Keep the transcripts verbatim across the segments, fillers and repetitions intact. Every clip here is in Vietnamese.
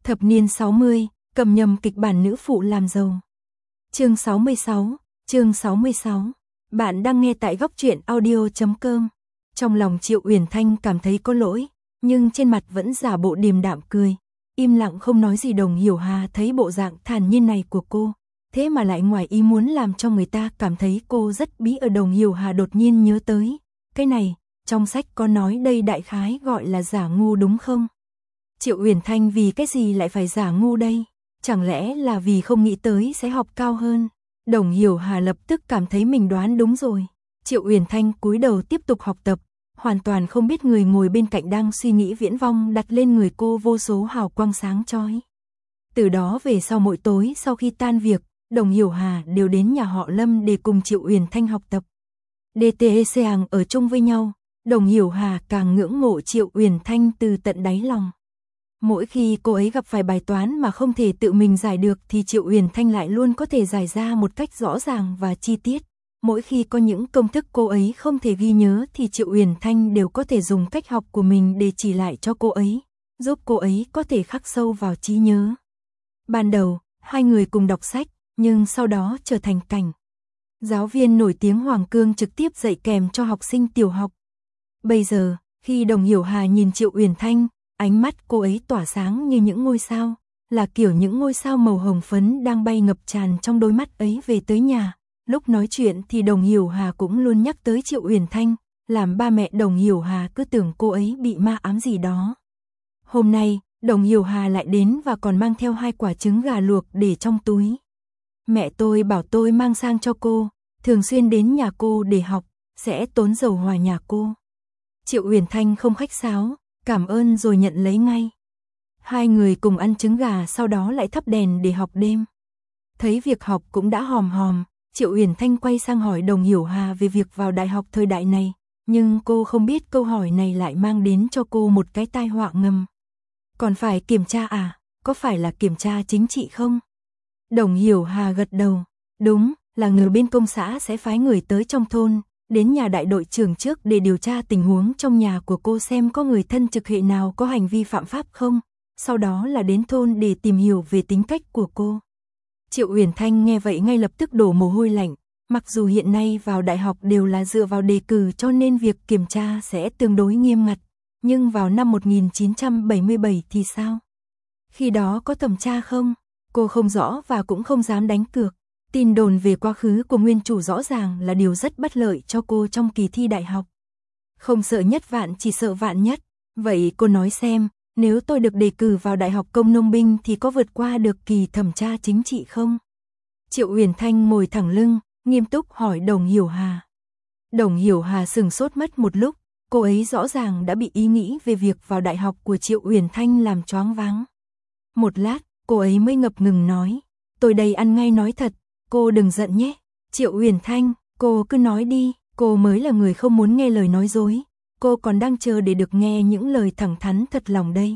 Thập niên sáu mươi, cầm nhầm kịch bản nữ phụ làm giàu. Chương sáu mươi sáu, chương sáu mươi sáu. Bạn đang nghe tại góc truyện audio chấm com. Trong lòng Triệu Uyển Thanh cảm thấy có lỗi, nhưng trên mặt vẫn giả bộ điềm đạm cười, im lặng không nói gì. Đồng Hiểu Hà thấy bộ dạng thản nhiên này của cô, thế mà lại ngoài ý muốn làm cho người ta cảm thấy cô rất bí ẩn. Đồng Hiểu Hà đột nhiên nhớ tới, cái này, trong sách có nói đây đại khái gọi là giả ngu đúng không? Triệu Uyển Thanh vì cái gì lại phải giả ngu đây? Chẳng lẽ là vì không nghĩ tới sẽ học cao hơn? Đồng Hiểu Hà lập tức cảm thấy mình đoán đúng rồi. Triệu Uyển Thanh cúi đầu tiếp tục học tập, hoàn toàn không biết người ngồi bên cạnh đang suy nghĩ viễn vông đặt lên người cô vô số hào quang sáng chói. Từ đó về sau mỗi tối sau khi tan việc, Đồng Hiểu Hà đều đến nhà họ Lâm để cùng Triệu Uyển Thanh học tập. đê tê e xê hàng ở chung với nhau, Đồng Hiểu Hà càng ngưỡng mộ Triệu Uyển Thanh từ tận đáy lòng. Mỗi khi cô ấy gặp phải bài toán mà không thể tự mình giải được thì Triệu Uyển Thanh lại luôn có thể giải ra một cách rõ ràng và chi tiết. Mỗi khi có những công thức cô ấy không thể ghi nhớ thì Triệu Uyển Thanh đều có thể dùng cách học của mình để chỉ lại cho cô ấy, giúp cô ấy có thể khắc sâu vào trí nhớ. Ban đầu, hai người cùng đọc sách, nhưng sau đó trở thành cảnh giáo viên nổi tiếng Hoàng Cương trực tiếp dạy kèm cho học sinh tiểu học. Bây giờ, khi Đồng Hiểu Hà nhìn Triệu Uyển Thanh, ánh mắt cô ấy tỏa sáng như những ngôi sao, là kiểu những ngôi sao màu hồng phấn đang bay ngập tràn trong đôi mắt ấy. Về tới nhà, lúc nói chuyện thì Đồng Hiểu Hà cũng luôn nhắc tới Triệu Uyển Thanh, làm ba mẹ Đồng Hiểu Hà cứ tưởng cô ấy bị ma ám gì đó. Hôm nay, Đồng Hiểu Hà lại đến và còn mang theo hai quả trứng gà luộc để trong túi. Mẹ tôi bảo tôi mang sang cho cô, thường xuyên đến nhà cô để học, sẽ tốn dầu hòa nhà cô. Triệu Uyển Thanh không khách sáo, cảm ơn rồi nhận lấy ngay. Hai người cùng ăn trứng gà, sau đó lại thắp đèn để học đêm. Thấy việc học cũng đã hòm hòm, Triệu Uyển Thanh quay sang hỏi Đồng Hiểu Hà về việc vào đại học thời đại này, nhưng cô không biết câu hỏi này lại mang đến cho cô một cái tai họa ngầm. Còn phải kiểm tra à? Có phải là kiểm tra chính trị không? Đồng Hiểu Hà gật đầu, đúng, là người bên công xã sẽ phái người tới trong thôn, đến nhà đại đội trưởng trước để điều tra tình huống trong nhà của cô xem có người thân trực hệ nào có hành vi phạm pháp không, sau đó là đến thôn để tìm hiểu về tính cách của cô. Triệu Uyển Thanh nghe vậy ngay lập tức đổ mồ hôi lạnh, mặc dù hiện nay vào đại học đều là dựa vào đề cử cho nên việc kiểm tra sẽ tương đối nghiêm ngặt, nhưng vào năm một nghìn chín trăm bảy mươi bảy thì sao? Khi đó có thẩm tra không? Cô không rõ và cũng không dám đánh cược. Tin đồn về quá khứ của nguyên chủ rõ ràng là điều rất bất lợi cho cô trong kỳ thi đại học. Không sợ nhất vạn chỉ sợ vạn nhất. Vậy cô nói xem, nếu tôi được đề cử vào Đại học Công Nông Binh thì có vượt qua được kỳ thẩm tra chính trị không? Triệu Uyển Thanh ngồi thẳng lưng, nghiêm túc hỏi Đồng Hiểu Hà. Đồng Hiểu Hà sừng sốt mất một lúc, cô ấy rõ ràng đã bị ý nghĩ về việc vào đại học của Triệu Uyển Thanh làm choáng váng. Một lát, cô ấy mới ngập ngừng nói, tôi đây ăn ngay nói thật, cô đừng giận nhé. Triệu Uyển Thanh, cô cứ nói đi, cô mới là người không muốn nghe lời nói dối, cô còn đang chờ để được nghe những lời thẳng thắn thật lòng đây.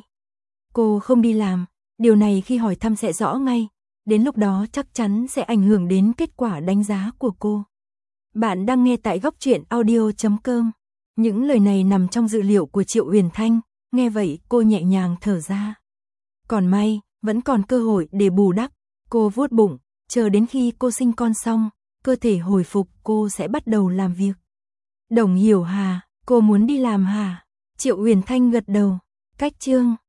Cô không đi làm, điều này khi hỏi thăm sẽ rõ ngay, đến lúc đó chắc chắn sẽ ảnh hưởng đến kết quả đánh giá của cô. Bạn đang nghe tại góc truyện audio chấm com. Những lời này nằm trong dự liệu của Triệu Uyển Thanh, nghe vậy cô nhẹ nhàng thở ra. Còn may, vẫn còn cơ hội để bù đắp. Cô vuốt bụng, chờ đến khi cô sinh con xong, cơ thể hồi phục cô sẽ bắt đầu làm việc. Đồng Hiểu Hà, cô muốn đi làm hả? Triệu Uyển Thanh gật đầu. Cách chương